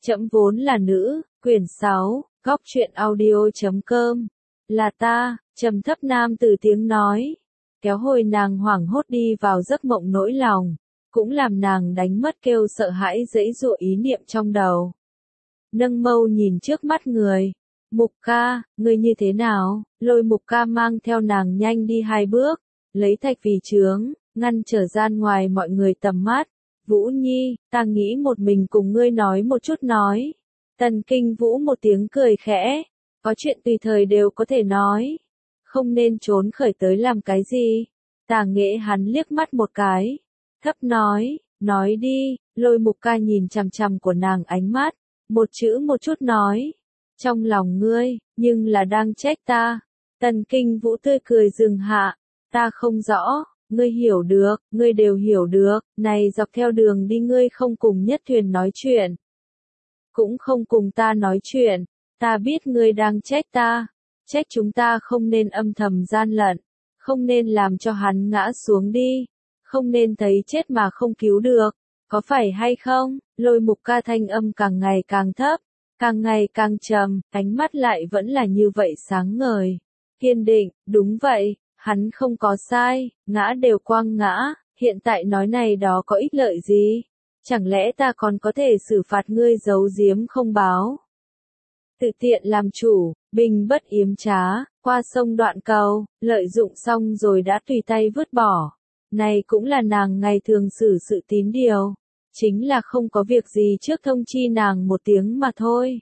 Trẫm vốn là nữ, quyển 6, góc truyện audio.com. Là ta, trầm thấp nam từ tiếng nói, kéo hồi nàng hoảng hốt đi vào giấc mộng nỗi lòng, cũng làm nàng đánh mất kêu sợ hãi giãy giụa ý niệm trong đầu. Nâng mâu nhìn trước mắt người. Mục ca, ngươi như thế nào? Lôi Mục ca mang theo nàng nhanh đi 2 bước, lấy thạch vì chướng, ngăn trở gian ngoài mọi người tầm mắt. Vũ Nhi, ta nghĩ một mình cùng ngươi nói một chút nói. Tần Kinh Vũ một tiếng cười khẽ, có chuyện tùy thời đều có thể nói, không nên trốn khởi tới làm cái gì. Tà Nghệ hắn liếc mắt một cái, thấp nói đi. Lôi Mục ca nhìn chằm chằm của nàng ánh mắt, một chữ một chút nói, trong lòng ngươi, nhưng là đang trách ta. Tần Kinh Vũ tươi cười dừng hạ, ta không rõ. Ngươi hiểu được, ngươi đều hiểu được, này dọc theo đường đi ngươi không cùng Nhất Thuyền nói chuyện. Cũng không cùng ta nói chuyện, ta biết ngươi đang trách ta, trách chúng ta không nên âm thầm gian lận, không nên làm cho hắn ngã xuống đi, không nên thấy chết mà không cứu được, có phải hay không? Lôi Mục ca thanh âm càng ngày càng thấp, càng ngày càng trầm, ánh mắt lại vẫn là như vậy sáng ngời, kiên định, đúng vậy. Hắn không có sai, ngã đều quang ngã, hiện tại nói này đó có ích lợi gì? Chẳng lẽ ta còn có thể xử phạt ngươi giấu giếm không báo? Tự tiện làm chủ, bình bất yếm trá, qua sông đoạn cầu, lợi dụng xong rồi đã tùy tay vứt bỏ. Này cũng là nàng ngày thường xử sự tín điều, chính là không có việc gì trước thông chi nàng một tiếng mà thôi.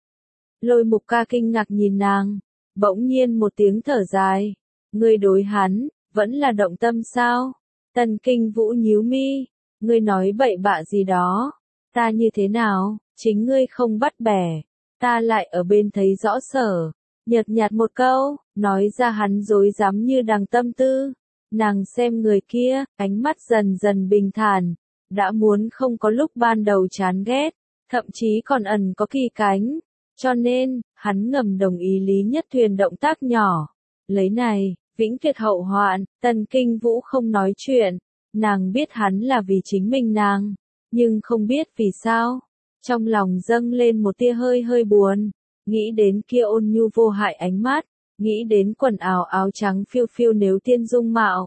Lôi Mục ca kinh ngạc nhìn nàng, bỗng nhiên một tiếng thở dài. Ngươi đối hắn, vẫn là động tâm sao? Tần Kinh Vũ nhíu mi, ngươi nói bậy bạ gì đó, ta như thế nào, chính ngươi không bắt bẻ, ta lại ở bên thấy rõ sở, nhợt nhạt một câu, nói ra hắn dối dám như đằng tâm tư. Nàng xem người kia, ánh mắt dần dần bình thản, đã muốn không có lúc ban đầu chán ghét, thậm chí còn ẩn có kỳ cánh, cho nên, hắn ngầm đồng ý Lý Nhất Thuyền động tác nhỏ, lấy này vĩnh tuyệt hậu hoạn. Tần Kinh Vũ không nói chuyện, nàng biết hắn là vì chính mình nàng, nhưng không biết vì sao, trong lòng dâng lên một tia hơi buồn, nghĩ đến kia ôn nhu vô hại ánh mắt, nghĩ đến quần áo trắng phiêu phiêu nếu tiên dung mạo,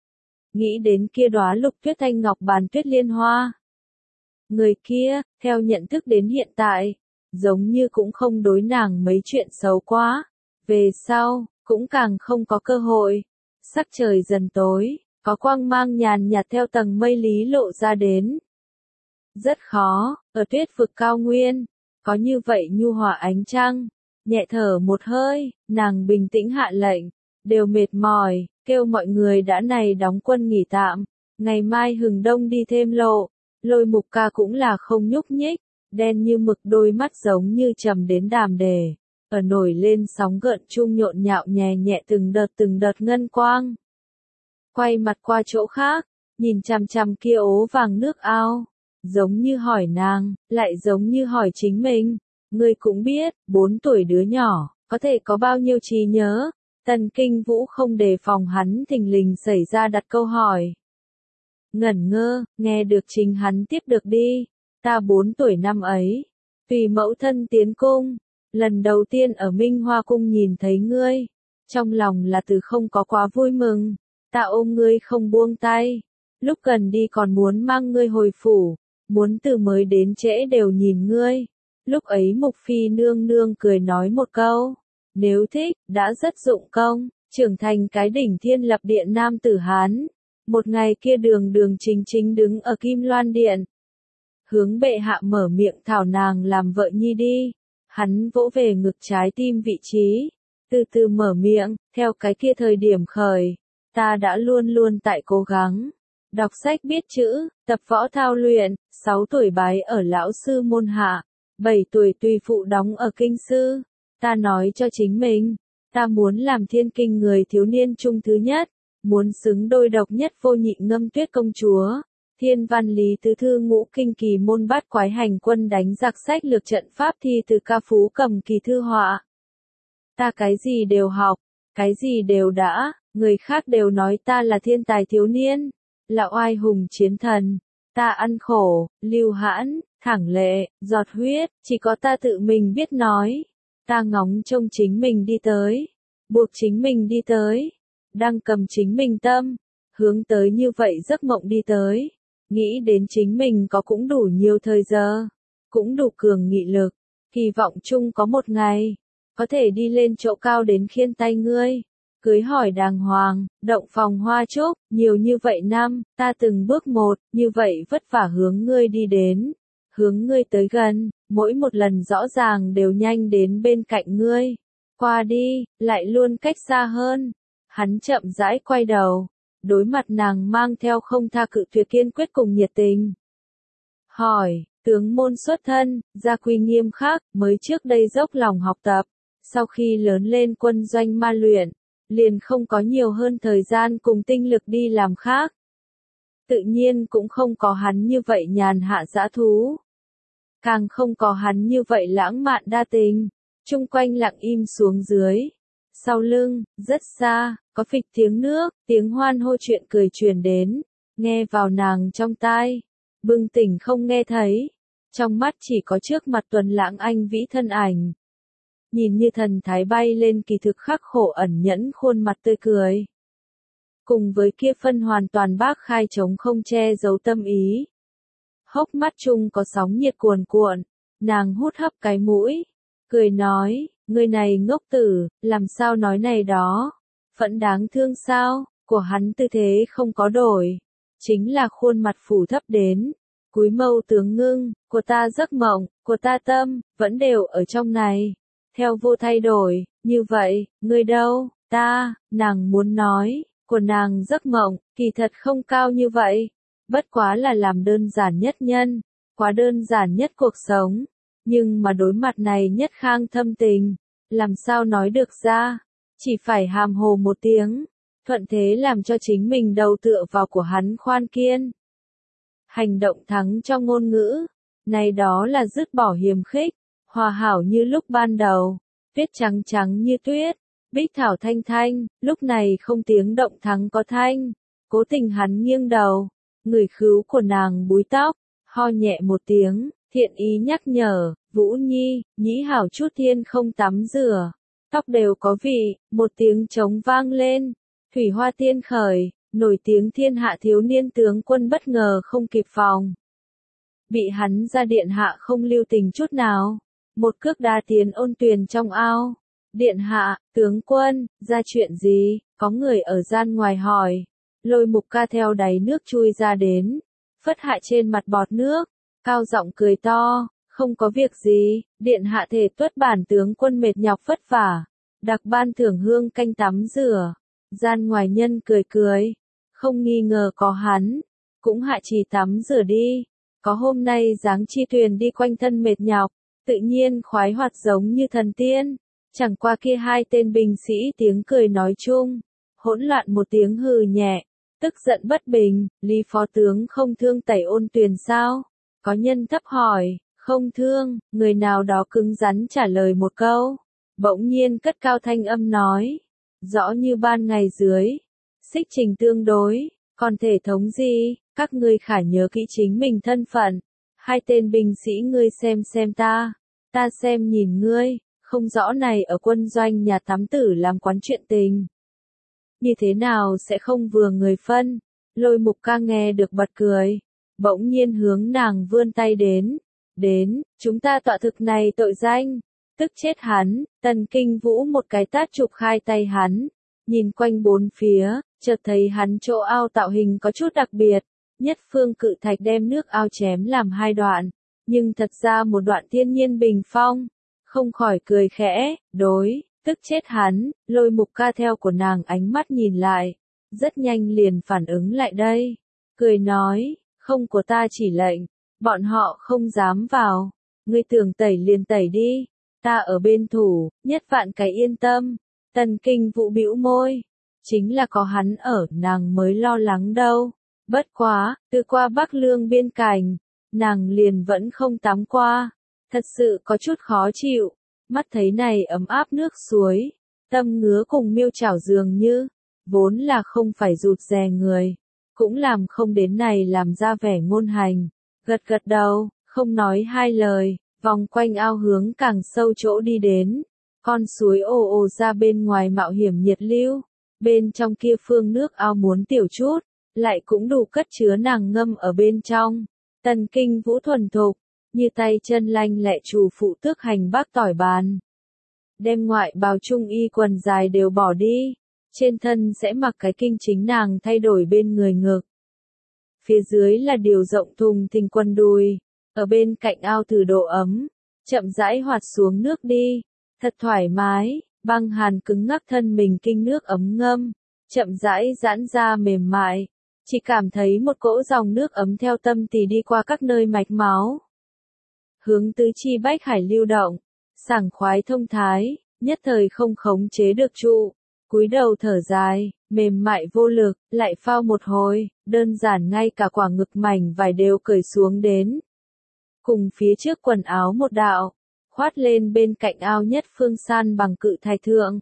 nghĩ đến kia đóa lục tuyết thanh ngọc bàn tuyết liên hoa. Người kia, theo nhận thức đến hiện tại, giống như cũng không đối nàng mấy chuyện xấu quá, về sau cũng càng không có cơ hội. Sắc trời dần tối, có quang mang nhàn nhạt theo tầng mây lý lộ ra đến. Rất khó, ở tuyết vực cao nguyên, có như vậy nhu hòa ánh trăng. Nhẹ thở một hơi, nàng bình tĩnh hạ lệnh, đều mệt mỏi, kêu mọi người đã này đóng quân nghỉ tạm, ngày mai hừng đông đi thêm lộ. Lôi Mục ca cũng là không nhúc nhích, đen như mực đôi mắt giống như trầm đến đàm đề. Ở nổi lên sóng gợn chung nhộn nhạo nhẹ nhẹ từng đợt ngân quang. Quay mặt qua chỗ khác, nhìn chằm chằm kia ố vàng nước ao, giống như hỏi nàng, lại giống như hỏi chính mình. Ngươi cũng biết, 4 tuổi đứa nhỏ, có thể có bao nhiêu trí nhớ? Tần Kinh Vũ không đề phòng hắn thình lình xảy ra đặt câu hỏi. Ngẩn ngơ, nghe được chính hắn tiếp được đi. Ta 4 tuổi năm ấy, tùy mẫu thân tiến cung. Lần đầu tiên ở Minh Hoa Cung nhìn thấy ngươi, trong lòng là từ không có quá vui mừng, ta ôm ngươi không buông tay, lúc cần đi còn muốn mang ngươi hồi phủ, muốn từ mới đến trễ đều nhìn ngươi. Lúc ấy Mục Phi nương nương cười nói một câu, nếu thích, đã rất dụng công, trưởng thành cái đỉnh thiên lập địa nam tử Hán. Một ngày kia đường chính đứng ở Kim Loan Điện, hướng bệ hạ mở miệng thảo nàng làm vợ nhi đi. Hắn vỗ về ngực trái tim vị trí, từ từ mở miệng, theo cái kia thời điểm khởi, ta đã luôn tại cố gắng, đọc sách biết chữ, tập võ thao luyện, 6 tuổi bái ở lão sư môn hạ, 7 tuổi tùy phụ đóng ở kinh sư, ta nói cho chính mình, ta muốn làm thiên kinh người thiếu niên trung thứ nhất, muốn xứng đôi độc nhất vô nhị Ngâm Tuyết công chúa. Thiên văn lý tứ thư ngũ kinh kỳ môn bát quái hành quân đánh giặc sách lược trận pháp thi từ ca phú cầm kỳ thư họa. Ta cái gì đều học, cái gì đều đã, người khác đều nói ta là thiên tài thiếu niên, là oai hùng chiến thần, ta ăn khổ, lưu hãn, thẳng lệ, giọt huyết, chỉ có ta tự mình biết nói. Ta ngóng trông chính mình đi tới, buộc chính mình đi tới, đang cầm chính mình tâm, hướng tới như vậy giấc mộng đi tới, nghĩ đến chính mình có cũng đủ nhiều thời giờ, cũng đủ cường nghị lực, kỳ vọng chung có một ngày, có thể đi lên chỗ cao đến khiên tay ngươi, cưới hỏi đàng hoàng, động phòng hoa trúc, nhiều như vậy năm, ta từng bước một, như vậy vất vả hướng ngươi đi đến, hướng ngươi tới gần, mỗi một lần rõ ràng đều nhanh đến bên cạnh ngươi, qua đi, lại luôn cách xa hơn. Hắn chậm rãi quay đầu, đối mặt nàng mang theo không tha cự tuyệt kiên quyết cùng nhiệt tình. Hỏi, tướng môn xuất thân, gia quy nghiêm khắc, mới trước đây dốc lòng học tập, sau khi lớn lên quân doanh ma luyện, liền không có nhiều hơn thời gian cùng tinh lực đi làm khác. Tự nhiên cũng không có hắn như vậy nhàn hạ dã thú. Càng không có hắn như vậy lãng mạn đa tình, chung quanh lặng im xuống dưới. Sau lưng, rất xa, có phịch tiếng nước, tiếng hoan hô chuyện cười truyền đến, nghe vào nàng trong tai, bừng tỉnh không nghe thấy, trong mắt chỉ có trước mặt tuần lãng anh vĩ thân ảnh. Nhìn như thần thái bay lên kỳ thực khắc khổ ẩn nhẫn khuôn mặt tươi cười. Cùng với kia phân hoàn toàn bác khai trống không che giấu tâm ý. Hốc mắt chung có sóng nhiệt cuồn cuộn, nàng hút hấp cái mũi, cười nói, người này ngốc tử, làm sao nói này đó, vẫn đáng thương sao, của hắn tư thế không có đổi, chính là khuôn mặt phủ thấp đến, cúi mâu tướng ngưng, của ta giấc mộng, của ta tâm, vẫn đều ở trong này, theo vô thay đổi, như vậy, người đâu, ta, nàng muốn nói, của nàng giấc mộng, kỳ thật không cao như vậy, bất quá là làm đơn giản nhất nhân, quá đơn giản nhất cuộc sống, nhưng mà đối mặt này nhất khang thâm tình, làm sao nói được ra, chỉ phải hàm hồ một tiếng, thuận thế làm cho chính mình đầu tựa vào của hắn khoan kiên. Hành động thắng cho ngôn ngữ, này đó là dứt bỏ hiềm khích, hòa hảo như lúc ban đầu, tuyết trắng trắng như tuyết, bích thảo thanh thanh, lúc này không tiếng động thắng có thanh, cố tình hắn nghiêng đầu, người khứu của nàng búi tóc, ho nhẹ một tiếng, thiện ý nhắc nhở, Vũ Nhi, nhĩ hảo chút thiên không tắm rửa, tóc đều có vị, một tiếng trống vang lên, thủy hoa tiên khởi, nổi tiếng thiên hạ thiếu niên tướng quân bất ngờ không kịp phòng. Bị hắn ra điện hạ không lưu tình chút nào, một cước đá tiến ôn tuyền trong ao. Điện hạ, tướng quân, ra chuyện gì, có người ở gian ngoài hỏi. Lôi Mục Ca theo đáy nước chui ra đến, phất hạ trên mặt bọt nước, cao giọng cười to, không có việc gì, điện hạ thể tuất bản tướng quân mệt nhọc vất vả, đặc ban thưởng hương canh tắm rửa. Gian ngoài nhân cười cười, không nghi ngờ có hắn, cũng hạ chỉ tắm rửa đi, có hôm nay dáng chi thuyền đi quanh thân mệt nhọc, tự nhiên khoái hoạt giống như thần tiên. Chẳng qua kia hai tên binh sĩ tiếng cười nói chung, hỗn loạn một tiếng hừ nhẹ, tức giận bất bình, Lý phó tướng không thương tẩy ôn tuyền sao? Có nhân thấp hỏi, không thương, người nào đó cứng rắn trả lời một câu, bỗng nhiên cất cao thanh âm nói, rõ như ban ngày dưới, xích trình tương đối, còn thể thống gì, các ngươi khả nhớ kỹ chính mình thân phận, hai tên binh sĩ ngươi xem ta xem nhìn ngươi. Không rõ này ở quân doanh nhà tắm tử làm quán chuyện tình. Như thế nào sẽ không vừa người phân, Lôi Mục Ca nghe được bật cười, bỗng nhiên hướng nàng vươn tay đến, chúng ta tọa thực này tội danh, tức chết hắn, Tần Kinh Vũ một cái tát chụp khai tay hắn, nhìn quanh bốn phía, chợt thấy hắn chỗ ao tạo hình có chút đặc biệt, nhất phương cự thạch đem nước ao chém làm hai đoạn, nhưng thật ra một đoạn thiên nhiên bình phong. Không khỏi cười khẽ, tức chết hắn, Lôi Mục Ca theo của nàng ánh mắt nhìn lại, rất nhanh liền phản ứng lại đây, cười nói, không của ta chỉ lệnh, bọn họ không dám vào, ngươi tưởng tẩy liền tẩy đi, ta ở bên thủ, nhất vạn cái yên tâm. Tần Kinh Vũ bĩu môi, chính là có hắn ở, nàng mới lo lắng đâu, bất quá, từ qua Bắc Lương biên cảnh, nàng liền vẫn không tắm qua. Thật sự có chút khó chịu, mắt thấy này ấm áp nước suối, tâm ngứa cùng miêu chảo dường như, vốn là không phải rụt rè người, cũng làm không đến này làm ra vẻ ngôn hành, gật gật đầu, Không nói hai lời, vòng quanh ao hướng càng sâu chỗ đi đến. Con suối ồ ồ ra bên ngoài mạo hiểm nhiệt lưu. Bên trong kia phương nước ao muốn tiểu chút, lại cũng đủ cất chứa nàng ngâm ở bên trong. Tần Kinh Vũ thuần thục, như tay chân lanh lẹ chủ phụ tước hành bác tỏi bàn. Đem ngoại bào trung y quần dài đều bỏ đi, trên thân sẽ mặc cái kinh chính nàng thay đổi bên người ngực. Phía dưới là điều rộng thùng thình quần đùi, ở bên cạnh ao thử độ ấm, chậm rãi hoạt xuống nước đi, thật thoải mái, băng hàn cứng ngắc thân mình kinh nước ấm ngâm, chậm rãi giãn ra mềm mại, chỉ cảm thấy một cỗ dòng nước ấm theo tâm tỳ đi qua các nơi mạch máu. Hướng tứ chi bách hải lưu động, sảng khoái thông thái, nhất thời không khống chế được trụ, cúi đầu thở dài, mềm mại vô lực, lại phao một hồi, đơn giản ngay cả quả ngực mảnh vải đều cởi xuống đến. Cùng phía trước quần áo một đạo, khoát lên bên cạnh ao nhất phương san bằng cự thạch thượng.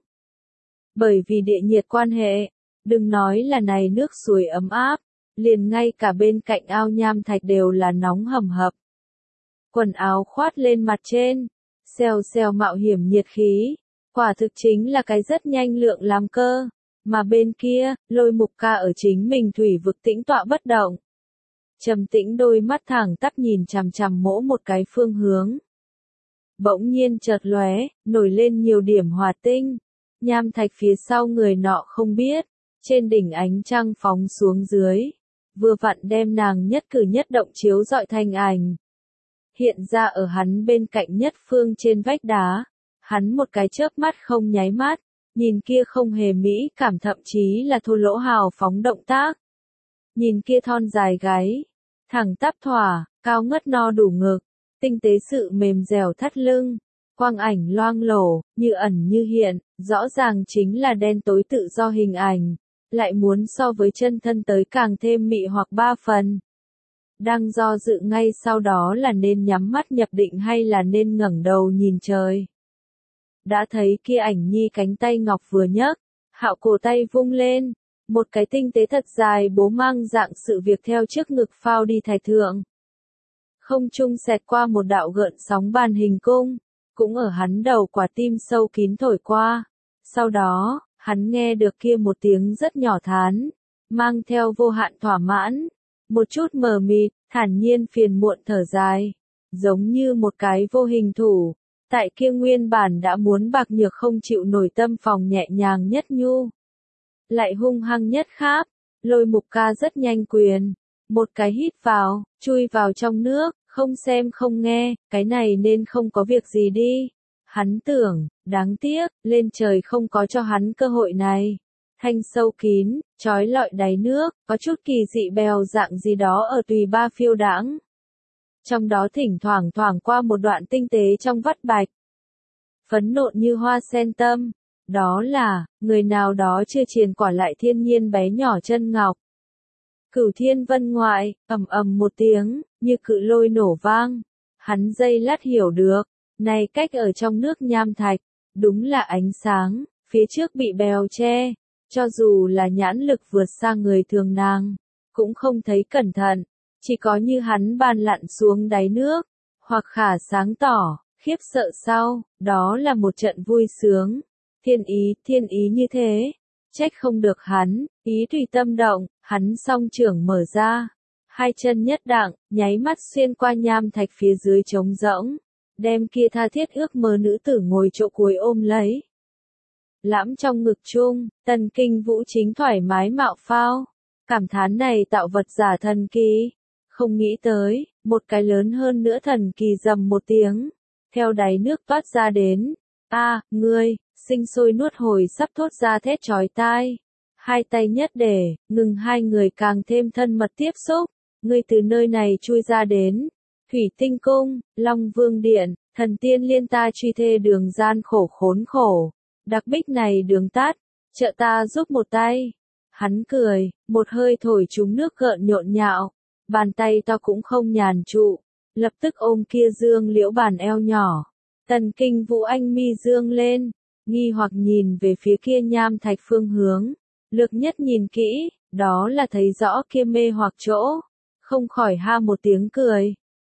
Bởi vì địa nhiệt quan hệ, đừng nói là này nước suối ấm áp, liền ngay cả bên cạnh ao nham thạch đều là nóng hầm hập. Quần áo khoát lên mặt trên, xèo xèo mạo hiểm nhiệt khí, quả thực chính là cái rất nhanh lượng làm cơ, mà bên kia, Lôi Mục Ca ở chính mình thủy vực tĩnh tọa bất động. Trầm tĩnh đôi mắt thẳng tắp nhìn chằm chằm mỗi một cái phương hướng. Bỗng nhiên chợt lóe, nổi lên nhiều điểm hỏa tinh, nham thạch phía sau người nọ không biết, trên đỉnh ánh trăng phóng xuống dưới, vừa vặn đem nàng nhất cử nhất động chiếu rọi thành ảnh. Hiện ra ở hắn bên cạnh nhất phương trên vách đá, hắn một cái chớp mắt không nháy mắt, nhìn kia không hề mỹ cảm thậm chí là thô lỗ hào phóng động tác. Nhìn kia thon dài gáy, thẳng tắp thỏa, cao ngất no đủ ngực, tinh tế sự mềm dẻo thắt lưng, quang ảnh loang lổ, như ẩn như hiện, rõ ràng chính là đen tối tự do hình ảnh, lại muốn so với chân thân tới càng thêm mị hoặc ba phần. Đang do dự ngay sau đó là nên nhắm mắt nhập định hay là nên ngẩng đầu nhìn trời. Đã thấy kia ảnh nhi cánh tay ngọc vừa nhấc, Hạo cổ tay vung lên, một cái tinh tế thật dài bố mang dạng sự việc theo trước ngực phao đi thạch thượng. Không trung xẹt qua một đạo gợn sóng bàn hình cung, cũng ở hắn đầu quả tim sâu kín thổi qua. Sau đó, hắn nghe được kia một tiếng rất nhỏ thán, mang theo vô hạn thỏa mãn, một chút mờ mịt, thản nhiên phiền muộn thở dài, giống như một cái vô hình thủ, tại kia nguyên bản đã muốn bạc nhược không chịu nổi tâm phòng nhẹ nhàng nhất nhu. Lại hung hăng nhất kháp, Lôi Mục Ca rất nhanh quyền, một cái hít vào, chui vào trong nước, không xem không nghe, cái này nên không có việc gì đi. Hắn tưởng, đáng tiếc, lên trời không có cho hắn cơ hội này. Thanh sâu kín, trói lọi đáy nước, có chút kỳ dị bèo dạng gì đó ở tùy ba phiêu đãng. Trong đó thỉnh thoảng thoảng qua một đoạn tinh tế trong vắt bạch. Phấn nộn như hoa sen tâm. Đó là, người nào đó chưa triền quả lại thiên nhiên bé nhỏ chân ngọc. Cửu thiên vân ngoại, ầm ầm một tiếng, như cự lôi nổ vang. Hắn giây lát hiểu được, này cách ở trong nước nham thạch, đúng là ánh sáng, phía trước bị bèo che, cho dù là nhãn lực vượt xa người thường nàng, cũng không thấy cẩn thận, chỉ có như hắn bàn lặn xuống đáy nước, hoặc khả sáng tỏ, khiếp sợ sau, đó là một trận vui sướng. Thiên ý như thế, trách không được hắn, ý tùy tâm động, hắn song trưởng mở ra, hai chân nhất đặng, nháy mắt xuyên qua nham thạch phía dưới trống rỗng, đem kia tha thiết ước mơ nữ tử ngồi chỗ cuối ôm lấy. Lãm trong ngực chung, Tần Kinh Vũ chính thoải mái mạo phao, cảm thán này tạo vật giả thần kỳ, không nghĩ tới, một cái lớn hơn nữa thần kỳ rầm một tiếng, theo đáy nước toát ra đến, ngươi, sinh sôi nuốt hồi sắp thốt ra thét chói tai. Hai tay nhất để, ngừng hai người càng thêm thân mật tiếp xúc, ngươi từ nơi này chui ra đến. Thủy Tinh Cung, Long Vương Điện, thần tiên liên ta truy thê đường gian khổ khốn khổ. Đặc bích này đường tắt, trợ ta giúp một tay. Hắn cười, một hơi thổi trúng nước gợn nhộn nhạo, bàn tay to cũng không nhàn trụ, lập tức ôm kia dương liễu bàn eo nhỏ. Tần Kinh Vũ anh mi dương lên, nghi hoặc nhìn về phía kia nham thạch phương hướng, lược nhất nhìn kỹ, đó là thấy rõ kia mê hoặc chỗ, không khỏi ha một tiếng cười,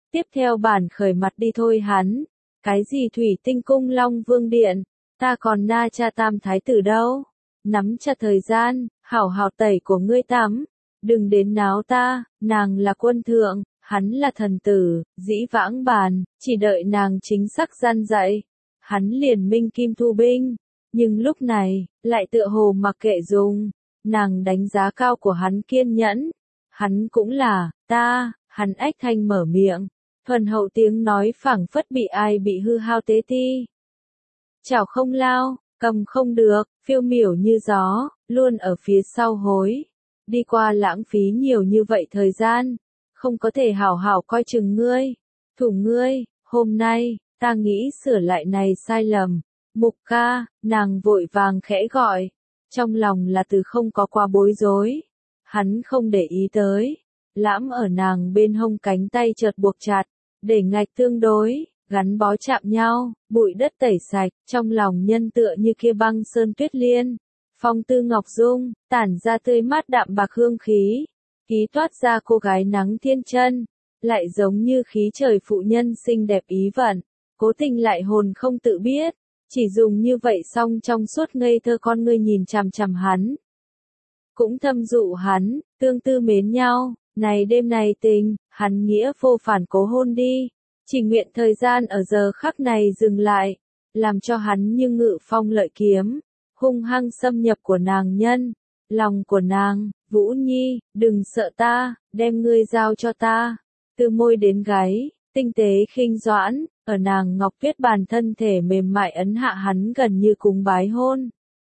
Tiếp theo bản khởi mặt đi thôi hắn. Cái gì thủy tinh cung Long Vương Điện, ta còn na cha tam thái tử đâu. Nắm chặt thời gian, hảo hảo tẩy của ngươi tắm. Đừng đến náo ta, nàng là quân thượng, hắn là thần tử, dĩ vãng bàn, chỉ đợi nàng chính xác gian dạy. Hắn liền minh kim thu binh, nhưng lúc này, lại tựa hồ mặc kệ dùng. Nàng đánh giá cao của hắn kiên nhẫn. Hắn cũng là, ta, hắn ách thanh mở miệng. Thuần hậu tiếng nói phảng phất bị ai bị hư hao tế ti. Chảo không lao, cầm không được, phiêu miểu như gió, luôn ở phía sau hối. Đi qua lãng phí nhiều như vậy thời gian, không có thể hảo hảo coi chừng ngươi. Thủ ngươi, hôm nay, ta nghĩ sửa lại này sai lầm. Mục ca, nàng vội vàng khẽ gọi. Trong lòng là từ không có qua bối rối. Hắn không để ý tới. Lãm ở nàng bên hông cánh tay chợt buộc chặt. Để ngạch tương đối, gắn bó chạm nhau, bụi đất tẩy sạch, trong lòng nhân tựa như kia băng sơn tuyết liên. Phong tư ngọc dung, tản ra tươi mát đạm bạc hương khí. Ký toát ra cô gái nắng thiên chân. Lại giống như khí trời phụ nhân xinh đẹp ý vận. Cố tình lại hồn không tự biết. Chỉ dùng như vậy xong trong suốt ngây thơ con ngươi nhìn chằm chằm hắn. Cũng thâm dụ hắn, tương tư mến nhau. Này đêm này tình, hắn nghĩa vô phản cố hôn đi. Chỉ nguyện thời gian ở giờ khắc này dừng lại. Làm cho hắn như ngự phong lợi kiếm. Hung hăng xâm nhập của nàng nhân. Lòng của nàng, Vũ Nhi, đừng sợ ta, đem ngươi giao cho ta. Từ môi đến gáy, tinh tế khinh doãn, ở nàng ngọc tuyết bàn thân thể mềm mại ấn hạ hắn gần như cúng bái hôn.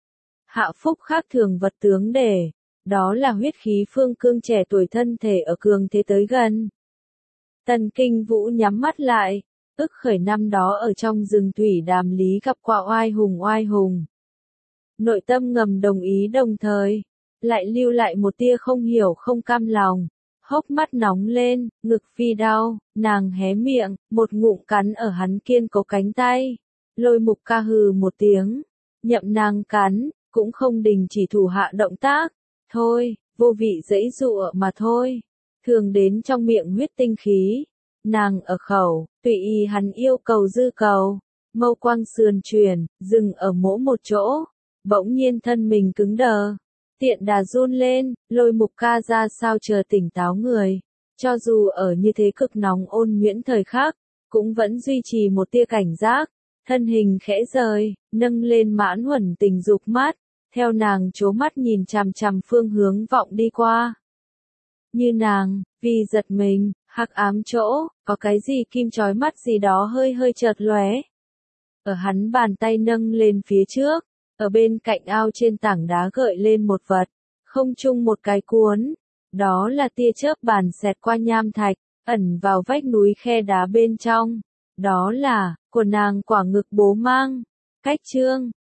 Hạ phúc khác thường vật tướng để. Đó là huyết khí phương cương trẻ tuổi thân thể ở cường thế tới gần. Tần Kinh Vũ nhắm mắt lại, ức khởi năm đó ở trong rừng thủy đàm lý gặp qua oai hùng. Nội tâm ngầm đồng ý đồng thời, lại lưu lại một tia không hiểu không cam lòng, hốc mắt nóng lên, ngực phi đau, nàng hé miệng, một ngụm cắn ở hắn kiên cố cánh tay. Lôi Mục ca hừ một tiếng, nhậm nàng cắn, cũng không đình chỉ thủ hạ động tác. Thôi, vô vị dãy dụa mà thôi. Thường đến trong miệng huyết tinh khí. Nàng ở khẩu, tùy ý hắn yêu cầu dư cầu. Mâu quang sườn truyền, dừng ở mỗi một chỗ. Bỗng nhiên thân mình cứng đờ. Tiện đà run lên, Lôi Mục ca ra sao chờ tỉnh táo người. Cho dù ở như thế cực nóng ôn nhuyễn thời khắc, cũng vẫn duy trì một tia cảnh giác. Thân hình khẽ rời, nâng lên mãn huẩn tình dục mắt. Theo nàng chố mắt nhìn chằm chằm phương hướng vọng đi qua. Như nàng, vì giật mình, hắc ám chỗ, có cái gì kim chói mắt gì đó hơi hơi chợt lóe. Ở hắn bàn tay nâng lên phía trước, ở bên cạnh ao trên tảng đá gợi lên một vật, không chung một cái cuốn. Đó là tia chớp bàn xẹt qua nham thạch, ẩn vào vách núi khe đá bên trong. Đó là, của nàng quả ngực bố mang. Cách chương